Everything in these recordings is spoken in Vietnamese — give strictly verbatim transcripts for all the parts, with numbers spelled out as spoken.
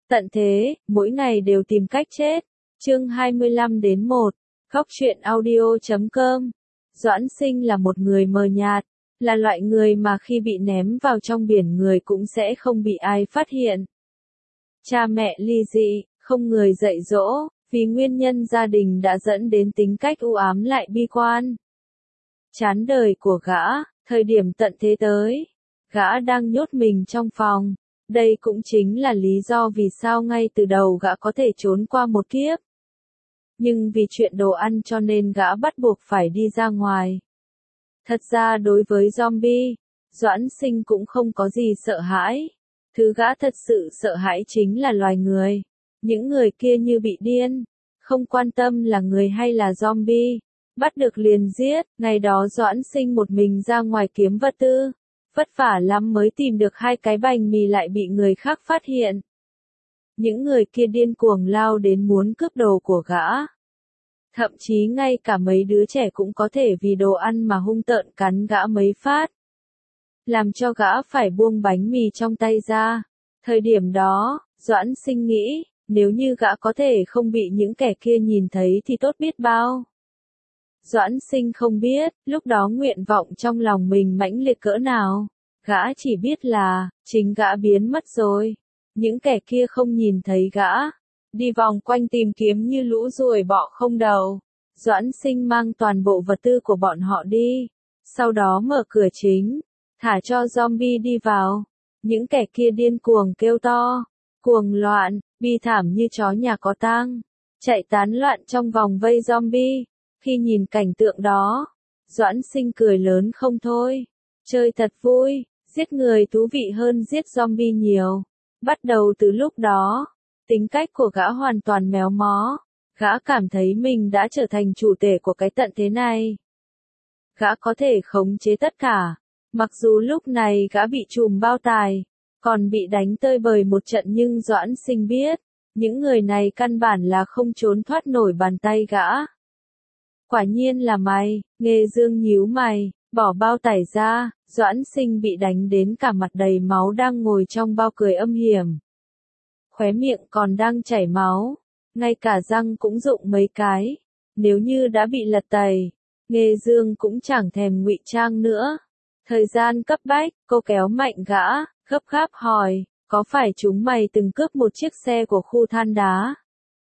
Tận thế, mỗi ngày đều tìm cách chết. Chương hai mươi lăm đến một. Góc truyện audio chấm com. Doãn Sinh là một người mờ nhạt, là loại người mà khi bị ném vào trong biển người cũng sẽ không bị ai phát hiện. Cha mẹ ly dị, không người dạy dỗ, vì nguyên nhân gia đình đã dẫn đến tính cách u ám lại bi quan. Chán đời của gã, thời điểm tận thế tới, gã đang nhốt mình trong phòng. Đây cũng chính là lý do vì sao ngay từ đầu gã có thể trốn qua một kiếp. Nhưng vì chuyện đồ ăn cho nên gã bắt buộc phải đi ra ngoài. Thật ra đối với zombie, Doãn Sinh cũng không có gì sợ hãi. Thứ gã thật sự sợ hãi chính là loài người. Những người kia như bị điên, không quan tâm là người hay là zombie. Bắt được liền giết, ngày đó Doãn Sinh một mình ra ngoài kiếm vật tư. Vất vả lắm mới tìm được hai cái bánh mì lại bị người khác phát hiện. Những người kia điên cuồng lao đến muốn cướp đồ của gã. Thậm chí ngay cả mấy đứa trẻ cũng có thể vì đồ ăn mà hung tợn cắn gã mấy phát. Làm cho gã phải buông bánh mì trong tay ra. Thời điểm đó, Doãn Sinh nghĩ, nếu như gã có thể không bị những kẻ kia nhìn thấy thì tốt biết bao. Doãn Sinh không biết, lúc đó nguyện vọng trong lòng mình mãnh liệt cỡ nào. Gã chỉ biết là, chính gã biến mất rồi. Những kẻ kia không nhìn thấy gã. Đi vòng quanh tìm kiếm như lũ ruồi bọ không đầu. Doãn Sinh mang toàn bộ vật tư của bọn họ đi. Sau đó mở cửa chính, thả cho zombie đi vào. Những kẻ kia điên cuồng kêu to, cuồng loạn, bi thảm như chó nhà có tang, chạy tán loạn trong vòng vây zombie. Khi nhìn cảnh tượng đó, Doãn Sinh cười lớn không thôi. Chơi thật vui, giết người thú vị hơn giết zombie nhiều. Bắt đầu từ lúc đó, tính cách của gã hoàn toàn méo mó. Gã cảm thấy mình đã trở thành chủ tể của cái tận thế này. Gã có thể khống chế tất cả. Mặc dù lúc này gã bị trùm bao tài, còn bị đánh tơi bời một trận nhưng Doãn Sinh biết, những người này căn bản là không trốn thoát nổi bàn tay gã. Quả nhiên là mày, Nghê Dương nhíu mày, bỏ bao tải ra, Doãn Sinh bị đánh đến cả mặt đầy máu đang ngồi trong bao cười âm hiểm. Khóe miệng còn đang chảy máu, ngay cả răng cũng rụng mấy cái, nếu như đã bị lật tẩy, Nghê Dương cũng chẳng thèm ngụy trang nữa. Thời gian cấp bách, cô kéo mạnh gã, gấp gáp hỏi, có phải chúng mày từng cướp một chiếc xe của khu than đá?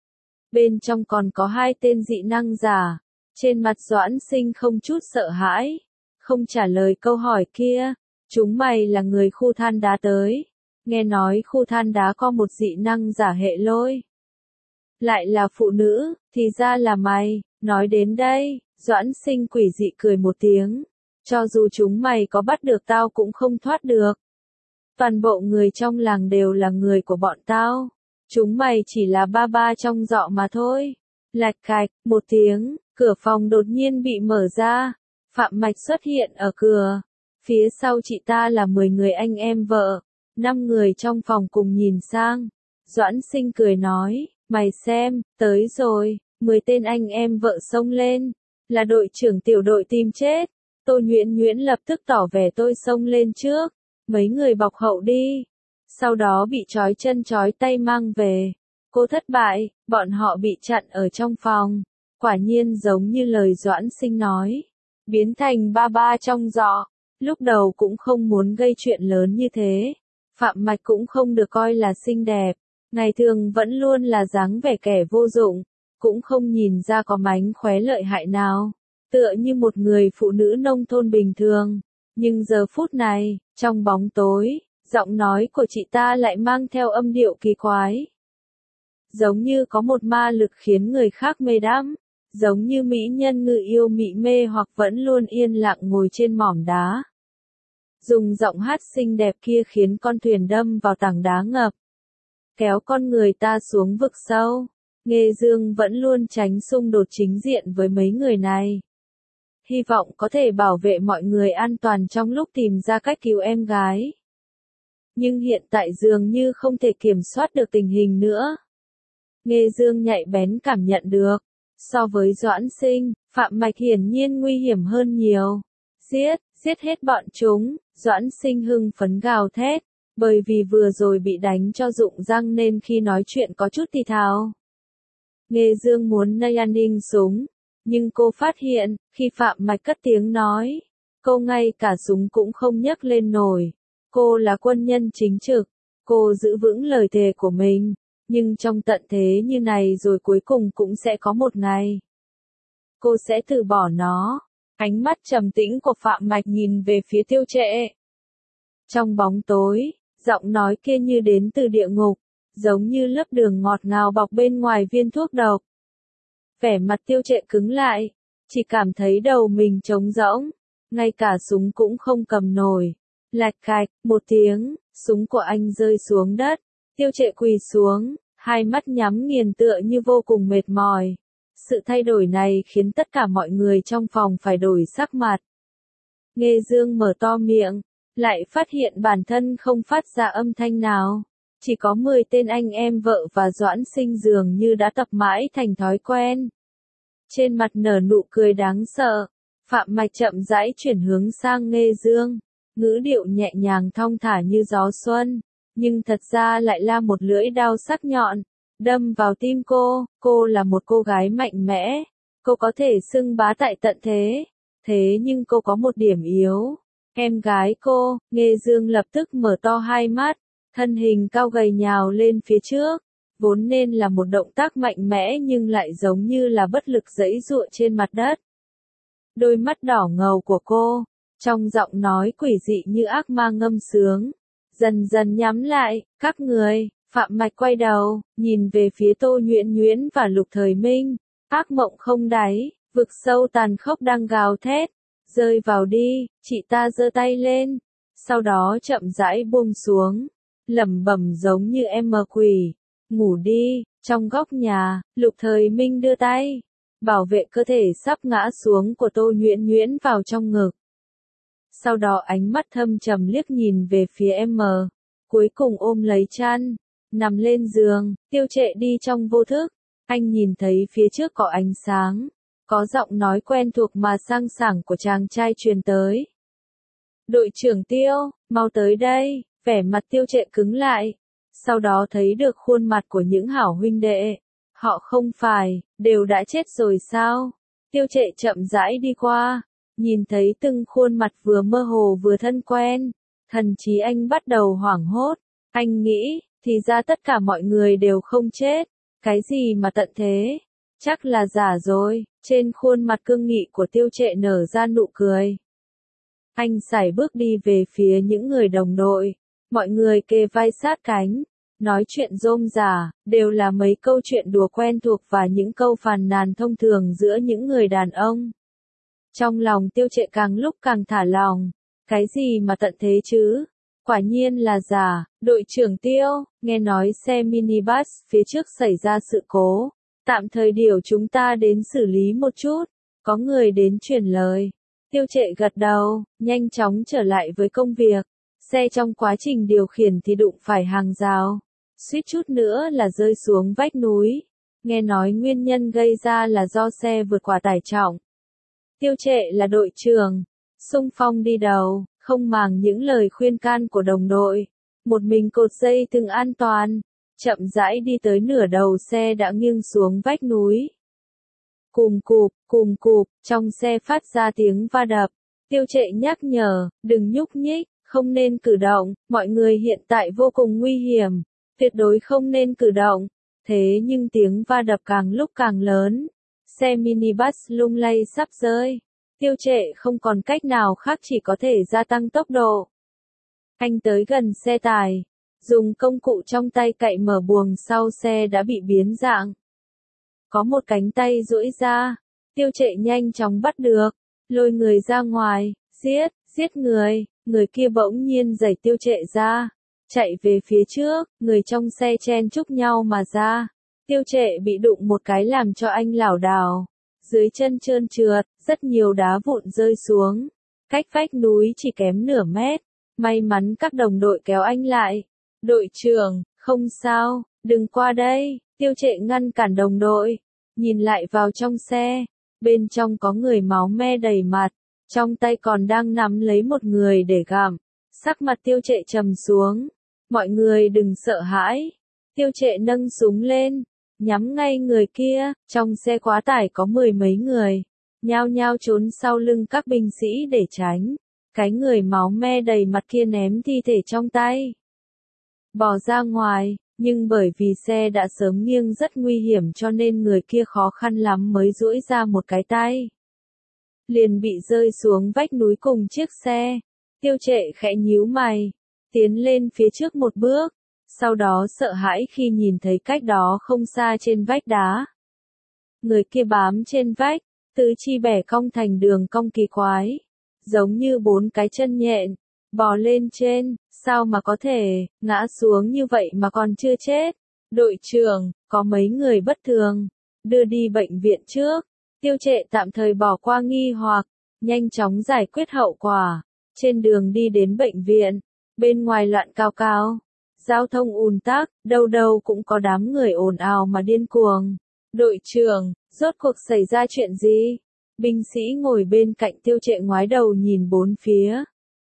Bên trong còn có hai tên dị năng giả. Trên mặt Doãn Sinh không chút sợ hãi, không trả lời câu hỏi kia. Chúng mày là người khu than đá tới. Nghe nói khu than đá có một dị năng giả hệ lôi. Lại là phụ nữ, thì ra là mày. Nói đến đây, Doãn Sinh quỷ dị cười một tiếng. Cho dù chúng mày có bắt được tao cũng không thoát được. Toàn bộ người trong làng đều là người của bọn tao. Chúng mày chỉ là ba ba trong dọ mà thôi. Lạch cạch, một tiếng. Cửa phòng đột nhiên bị mở ra, Phạm Mạch xuất hiện ở cửa. Phía sau chị ta là mười người anh em vợ, năm người trong phòng cùng nhìn sang. Doãn Sinh cười nói, mày xem, tới rồi, mười tên anh em vợ xông lên, là đội trưởng tiểu đội tìm chết. Tô Nhuyễn Nhuyễn lập tức tỏ vẻ tôi xông lên trước, mấy người bọc hậu đi. Sau đó bị trói chân trói tay mang về. Cô thất bại, bọn họ bị chặn ở trong phòng. Quả nhiên giống như lời Doãn Sinh nói, biến thành ba ba trong dọ. Lúc đầu cũng không muốn gây chuyện lớn như thế. Phạm Mạch cũng không được coi là xinh đẹp, ngày thường vẫn luôn là dáng vẻ kẻ vô dụng, cũng không nhìn ra có mánh khóe lợi hại nào, tựa như một người phụ nữ nông thôn bình thường. Nhưng giờ phút này, trong bóng tối, giọng nói của chị ta lại mang theo âm điệu kỳ quái. Giống như có một ma lực khiến người khác mê đắm. Giống như mỹ nhân ngự yêu mị mê hoặc vẫn luôn yên lặng ngồi trên mỏm đá. Dùng giọng hát xinh đẹp kia khiến con thuyền đâm vào tảng đá ngập. Kéo con người ta xuống vực sâu. Nghê Dương vẫn luôn tránh xung đột chính diện với mấy người này. Hy vọng có thể bảo vệ mọi người an toàn trong lúc tìm ra cách cứu em gái. Nhưng hiện tại dường như không thể kiểm soát được tình hình nữa. Nghê Dương nhạy bén cảm nhận được. So với Doãn Sinh, Phạm Mạch hiển nhiên nguy hiểm hơn nhiều. Giết, giết hết bọn chúng, Doãn Sinh hưng phấn gào thét. Bởi vì vừa rồi bị đánh cho rụng răng nên khi nói chuyện có chút thì thào. Nghê Dương muốn nây an ninh súng, nhưng cô phát hiện, khi Phạm Mạch cất tiếng nói, cô ngay cả súng cũng không nhấc lên nổi. Cô là quân nhân chính trực, cô giữ vững lời thề của mình, nhưng trong tận thế như này rồi cuối cùng cũng sẽ có một ngày. Cô sẽ từ bỏ nó. Ánh mắt trầm tĩnh của Phạm Mạch nhìn về phía Tiêu Trệ. Trong bóng tối, giọng nói kia như đến từ địa ngục, giống như lớp đường ngọt ngào bọc bên ngoài viên thuốc độc. Vẻ mặt Tiêu Trệ cứng lại, chỉ cảm thấy đầu mình trống rỗng, ngay cả súng cũng không cầm nổi. Lạch cạch, một tiếng, súng của anh rơi xuống đất, Tiêu Trệ quỳ xuống, hai mắt nhắm nghiền tựa như vô cùng mệt mỏi. Sự thay đổi này khiến tất cả mọi người trong phòng phải đổi sắc mặt. Nghê Dương mở to miệng, lại phát hiện bản thân không phát ra âm thanh nào. Chỉ có mười tên anh em vợ và Doãn Sinh dường như đã tập mãi thành thói quen. Trên mặt nở nụ cười đáng sợ, Phạm Mạch chậm rãi chuyển hướng sang Nghê Dương, ngữ điệu nhẹ nhàng thong thả như gió xuân, nhưng thật ra lại là một lưỡi đao sắc nhọn, đâm vào tim cô. Cô là một cô gái mạnh mẽ, cô có thể xưng bá tại tận thế, thế nhưng cô có một điểm yếu. Em gái cô. Nghê Dương lập tức mở to hai mắt, thân hình cao gầy nhào lên phía trước, vốn nên là một động tác mạnh mẽ nhưng lại giống như là bất lực giãy giụa trên mặt đất. Đôi mắt đỏ ngầu của cô, trong giọng nói quỷ dị như ác ma ngâm sướng, dần dần nhắm lại. Các người. Phạm Mạch quay đầu, nhìn về phía Tô Nhuyễn Nhuyễn và Lục Thời Minh. Ác mộng không đáy, vực sâu tàn khốc đang gào thét. Rơi vào đi. Chị ta giơ tay lên, sau đó chậm rãi buông xuống, lẩm bẩm giống như em mờ quỷ. Ngủ đi. Trong góc nhà, Lục Thời Minh đưa tay, bảo vệ cơ thể sắp ngã xuống của Tô Nhuyễn Nhuyễn vào trong ngực. Sau đó ánh mắt thâm trầm liếc nhìn về phía em, cuối cùng ôm lấy chăn, nằm lên giường. Tiêu Trệ đi trong vô thức, anh nhìn thấy phía trước có ánh sáng, có giọng nói quen thuộc mà sang sảng của chàng trai truyền tới. Đội trưởng Tiêu, mau tới đây. Vẻ mặt Tiêu Trệ cứng lại, sau đó thấy được khuôn mặt của những hảo huynh đệ. Họ không phải, đều đã chết rồi sao? Tiêu Trệ chậm rãi đi qua, nhìn thấy từng khuôn mặt vừa mơ hồ vừa thân quen, thần trí anh bắt đầu hoảng hốt. Anh nghĩ, thì ra tất cả mọi người đều không chết. Cái gì mà tận thế? Chắc là giả rồi. Trên khuôn mặt cương nghị của Tiêu Trệ nở ra nụ cười. Anh sải bước đi về phía những người đồng đội. Mọi người kề vai sát cánh, nói chuyện rôm rả, đều là mấy câu chuyện đùa quen thuộc và những câu phàn nàn thông thường giữa những người đàn ông. Trong lòng Tiêu Trệ càng lúc càng thả lòng. Cái gì mà tận thế chứ? Quả nhiên là giả. Đội trưởng Tiêu, nghe nói xe minibus phía trước xảy ra sự cố, tạm thời điều chúng ta đến xử lý một chút. Có người đến truyền lời. Tiêu Trệ gật đầu, nhanh chóng trở lại với công việc. Xe trong quá trình điều khiển thì đụng phải hàng rào, suýt chút nữa là rơi xuống vách núi. Nghe nói nguyên nhân gây ra là do xe vượt quá tải trọng. Tiêu Trệ là đội trưởng, xung phong đi đầu, không màng những lời khuyên can của đồng đội, một mình cột dây thừng an toàn, chậm rãi đi tới nửa đầu xe đã nghiêng xuống vách núi. Cùm cụp, cùm cụp, trong xe phát ra tiếng va đập. Tiêu Trệ nhắc nhở, đừng nhúc nhích, không nên cử động, mọi người hiện tại vô cùng nguy hiểm, tuyệt đối không nên cử động. Thế nhưng tiếng va đập càng lúc càng lớn, xe minibus lung lay sắp rơi. Tiêu Trệ không còn cách nào khác chỉ có thể gia tăng tốc độ. Anh tới gần xe tải, dùng công cụ trong tay cậy mở buồng sau xe đã bị biến dạng. Có một cánh tay duỗi ra, Tiêu Trệ nhanh chóng bắt được, lôi người ra ngoài. Giết, giết người. Người kia bỗng nhiên đẩy Tiêu Trệ ra, chạy về phía trước, người trong xe chen chúc nhau mà ra. Tiêu Trệ bị đụng một cái làm cho anh lảo đảo, dưới chân trơn trượt, rất nhiều đá vụn rơi xuống, cách vách núi chỉ kém nửa mét. May mắn các đồng đội kéo anh lại. Đội trưởng, không sao, đừng qua đây. Tiêu Trệ ngăn cản đồng đội, nhìn lại vào trong xe, bên trong có người máu me đầy mặt, trong tay còn đang nắm lấy một người để gặm. Sắc mặt Tiêu Trệ trầm xuống, Mọi người đừng sợ hãi. Tiêu Trệ nâng súng lên, nhắm ngay người kia, trong xe quá tải có mười mấy người, nhao nhao trốn sau lưng các binh sĩ để tránh. Cái người máu me đầy mặt kia ném thi thể trong tay, bỏ ra ngoài, nhưng bởi vì xe đã sớm nghiêng rất nguy hiểm cho nên người kia khó khăn lắm mới duỗi ra một cái tay. Liền bị rơi xuống vách núi cùng chiếc xe. Tiêu Trệ khẽ nhíu mày, tiến lên phía trước một bước, sau đó sợ hãi khi nhìn thấy cách đó không xa trên vách đá. Người kia bám trên vách, tứ chi bẻ cong thành đường cong kỳ quái, giống như bốn cái chân nhện, bò lên trên, sao mà có thể, ngã xuống như vậy mà còn chưa chết. Đội trưởng, có mấy người bất thường, đưa đi bệnh viện trước. Tiêu Trệ tạm thời bỏ qua nghi hoặc, nhanh chóng giải quyết hậu quả. Trên đường đi đến bệnh viện, bên ngoài loạn cao cao, giao thông ùn tắc, đâu đâu cũng có đám người ồn ào mà điên cuồng. Đội trưởng, rốt cuộc xảy ra chuyện gì? Binh sĩ ngồi bên cạnh Tiêu Trệ ngoái đầu nhìn bốn phía.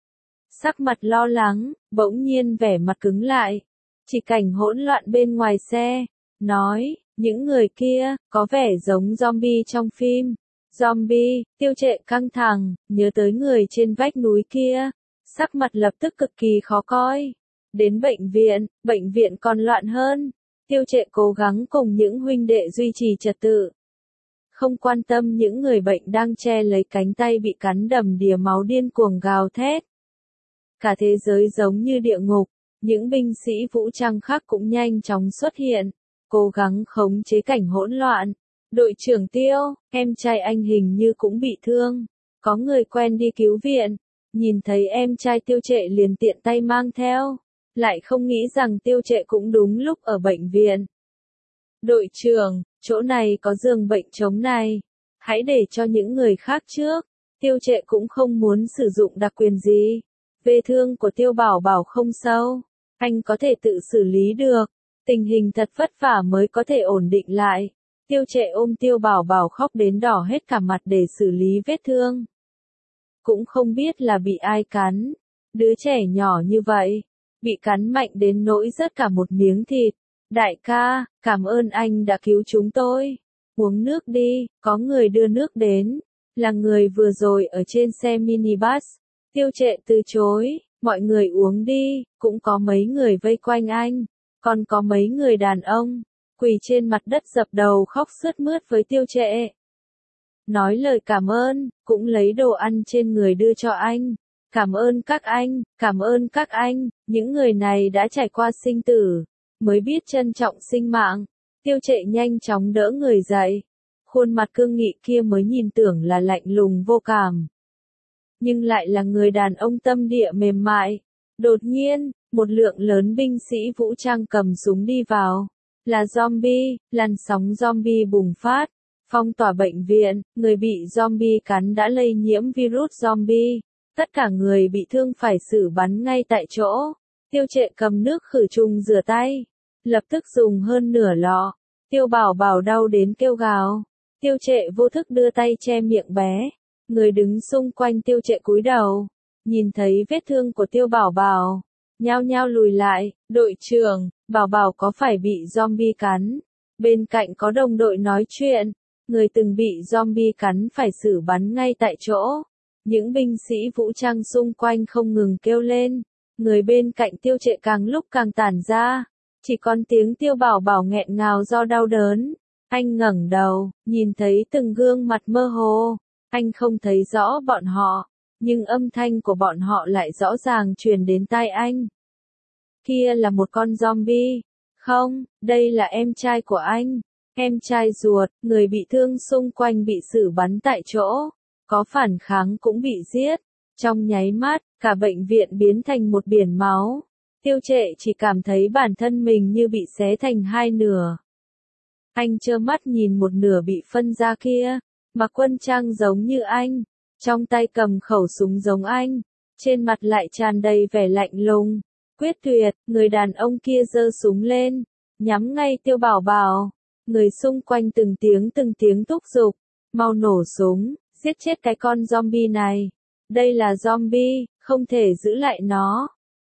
Sắc mặt lo lắng, bỗng nhiên vẻ mặt cứng lại. Chỉ cảnh hỗn loạn bên ngoài xe, nói, những người kia, có vẻ giống zombie trong phim. Zombie, Tiêu Trệ căng thẳng, nhớ tới người trên vách núi kia. Sắc mặt lập tức cực kỳ khó coi. Đến bệnh viện, bệnh viện còn loạn hơn. Tiêu Trệ cố gắng cùng những huynh đệ duy trì trật tự. Không quan tâm những người bệnh đang che lấy cánh tay bị cắn đầm đìa máu điên cuồng gào thét. Cả thế giới giống như địa ngục, những binh sĩ vũ trang khác cũng nhanh chóng xuất hiện, cố gắng khống chế cảnh hỗn loạn. Đội trưởng Tiêu, em trai anh hình như cũng bị thương, có người quen đi cứu viện, nhìn thấy em trai Tiêu Trệ liền tiện tay mang theo, lại không nghĩ rằng Tiêu Trệ cũng đúng lúc ở bệnh viện. Đội trưởng, chỗ này có giường bệnh trống này, hãy để cho những người khác trước. Tiêu Trệ cũng không muốn sử dụng đặc quyền gì. Vết thương của Tiêu Bảo Bảo không sâu, anh có thể tự xử lý được. Tình hình thật vất vả mới có thể ổn định lại. Tiêu Trệ ôm Tiêu Bảo Bảo khóc đến đỏ hết cả mặt để xử lý vết thương. Cũng không biết là bị ai cắn. Đứa trẻ nhỏ như vậy, bị cắn mạnh đến nỗi rớt cả một miếng thịt. Đại ca, cảm ơn anh đã cứu chúng tôi. Uống nước đi, có người đưa nước đến. Là người vừa rồi ở trên xe minibus. Tiêu Trệ từ chối, mọi người uống đi, cũng có mấy người vây quanh anh. Còn có mấy người đàn ông, quỳ trên mặt đất dập đầu khóc sướt mướt với Tiêu Trệ. Nói lời cảm ơn, cũng lấy đồ ăn trên người đưa cho anh. Cảm ơn các anh, cảm ơn các anh, những người này đã trải qua sinh tử, mới biết trân trọng sinh mạng. Tiêu Trệ nhanh chóng đỡ người dậy. Khuôn mặt cương nghị kia mới nhìn tưởng là lạnh lùng vô cảm, nhưng lại là người đàn ông tâm địa mềm mại. Đột nhiên, một lượng lớn binh sĩ vũ trang cầm súng đi vào. Là zombie, làn sóng zombie bùng phát, phong tỏa bệnh viện, người bị zombie cắn đã lây nhiễm virus zombie. Tất cả người bị thương phải xử bắn ngay tại chỗ. Tiêu Trệ cầm nước khử trùng rửa tay, lập tức dùng hơn nửa lọ. Tiêu Bảo Bảo đau đến kêu gào. Tiêu Trệ vô thức đưa tay che miệng bé. Người đứng xung quanh Tiêu Trệ cúi đầu, nhìn thấy vết thương của Tiêu Bảo Bảo, nhao nhao lùi lại. Đội trưởng, Bảo Bảo có phải bị zombie cắn? Bên cạnh có đồng đội nói chuyện. Người từng bị zombie cắn phải xử bắn ngay tại chỗ. Những binh sĩ vũ trang xung quanh không ngừng kêu lên. Người bên cạnh Tiêu Trệ càng lúc càng tản ra. Chỉ còn tiếng Tiêu Bảo Bảo nghẹn ngào do đau đớn. Anh ngẩng đầu, nhìn thấy từng gương mặt mơ hồ. Anh không thấy rõ bọn họ, nhưng âm thanh của bọn họ lại rõ ràng truyền đến tai anh. Kia là một con zombie. Không, đây là em trai của anh. Em trai ruột, người bị thương xung quanh bị xử bắn tại chỗ. Có phản kháng cũng bị giết. Trong nháy mắt, cả bệnh viện biến thành một biển máu. Tiêu Trệ chỉ cảm thấy bản thân mình như bị xé thành hai nửa. Anh trơ mắt nhìn một nửa bị phân ra kia. Mặc quân trang giống như anh, trong tay cầm khẩu súng giống anh, trên mặt lại tràn đầy vẻ lạnh lùng, quyết tuyệt. Người đàn ông kia giơ súng lên, nhắm ngay Tiêu Bảo Bảo. Người xung quanh từng tiếng từng tiếng thúc giục, mau nổ súng, giết chết cái con zombie này. Đây là zombie, không thể giữ lại nó.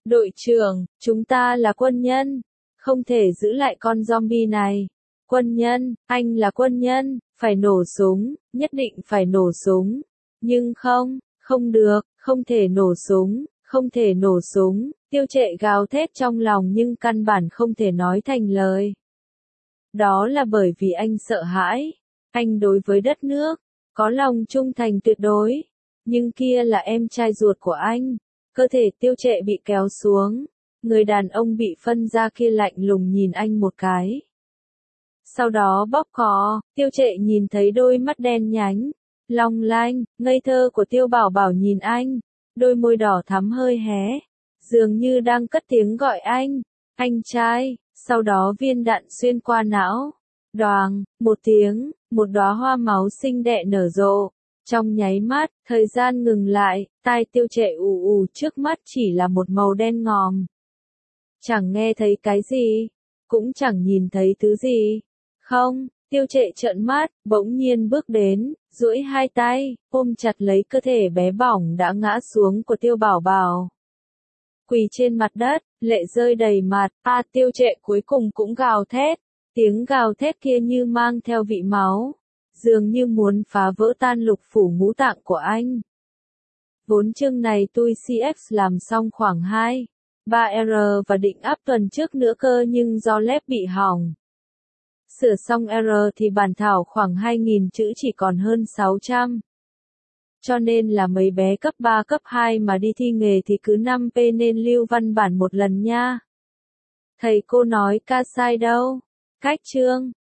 Đội trưởng, chúng ta là quân nhân, không thể giữ lại con zombie này. Quân nhân, anh là quân nhân, phải nổ súng, nhất định phải nổ súng. Nhưng không, không được, không thể nổ súng, không thể nổ súng. Tiêu Trệ gào thét trong lòng nhưng căn bản không thể nói thành lời. Đó là bởi vì anh sợ hãi. Anh đối với đất nước, có lòng trung thành tuyệt đối. Nhưng kia là em trai ruột của anh. Cơ thể Tiêu Trệ bị kéo xuống. Người đàn ông bị phân ra kia lạnh lùng nhìn anh một cái. Sau đó bóp cò, Tiêu Trệ nhìn thấy đôi mắt đen nhánh, long lanh, ngây thơ của Tiêu Bảo Bảo nhìn anh. Đôi môi đỏ thắm hơi hé. Dường như đang cất tiếng gọi anh. Anh trai. Sau đó viên đạn xuyên qua não. Đoàng, một tiếng, một đóa hoa máu xinh đẹp nở rộ. Trong nháy mắt, thời gian ngừng lại, tai Tiêu Trệ ù ù trước mắt chỉ là một màu đen ngòm. Chẳng nghe thấy cái gì, cũng chẳng nhìn thấy thứ gì. Không, Tiêu Trệ trợn mắt, bỗng nhiên bước đến, duỗi hai tay, ôm chặt lấy cơ thể bé bỏng đã ngã xuống của Tiêu Bảo Bảo. Quỳ trên mặt đất, lệ rơi đầy mặt, a Tiêu Trệ cuối cùng cũng gào thét. Tiếng gào thét kia như mang theo vị máu, dường như muốn phá vỡ tan lục phủ ngũ tạng của anh. Vốn chương này tui xê ép làm xong khoảng hai, ba R và định up tuần trước nữa cơ nhưng do lép bị hỏng. Sửa xong R thì bản thảo khoảng hai nghìn chữ chỉ còn hơn sáu trăm. Cho nên là mấy bé cấp ba cấp hai mà đi thi nghề thì cứ năm P nên lưu văn bản một lần nha. Thầy cô nói ca sai đâu. Cách chương.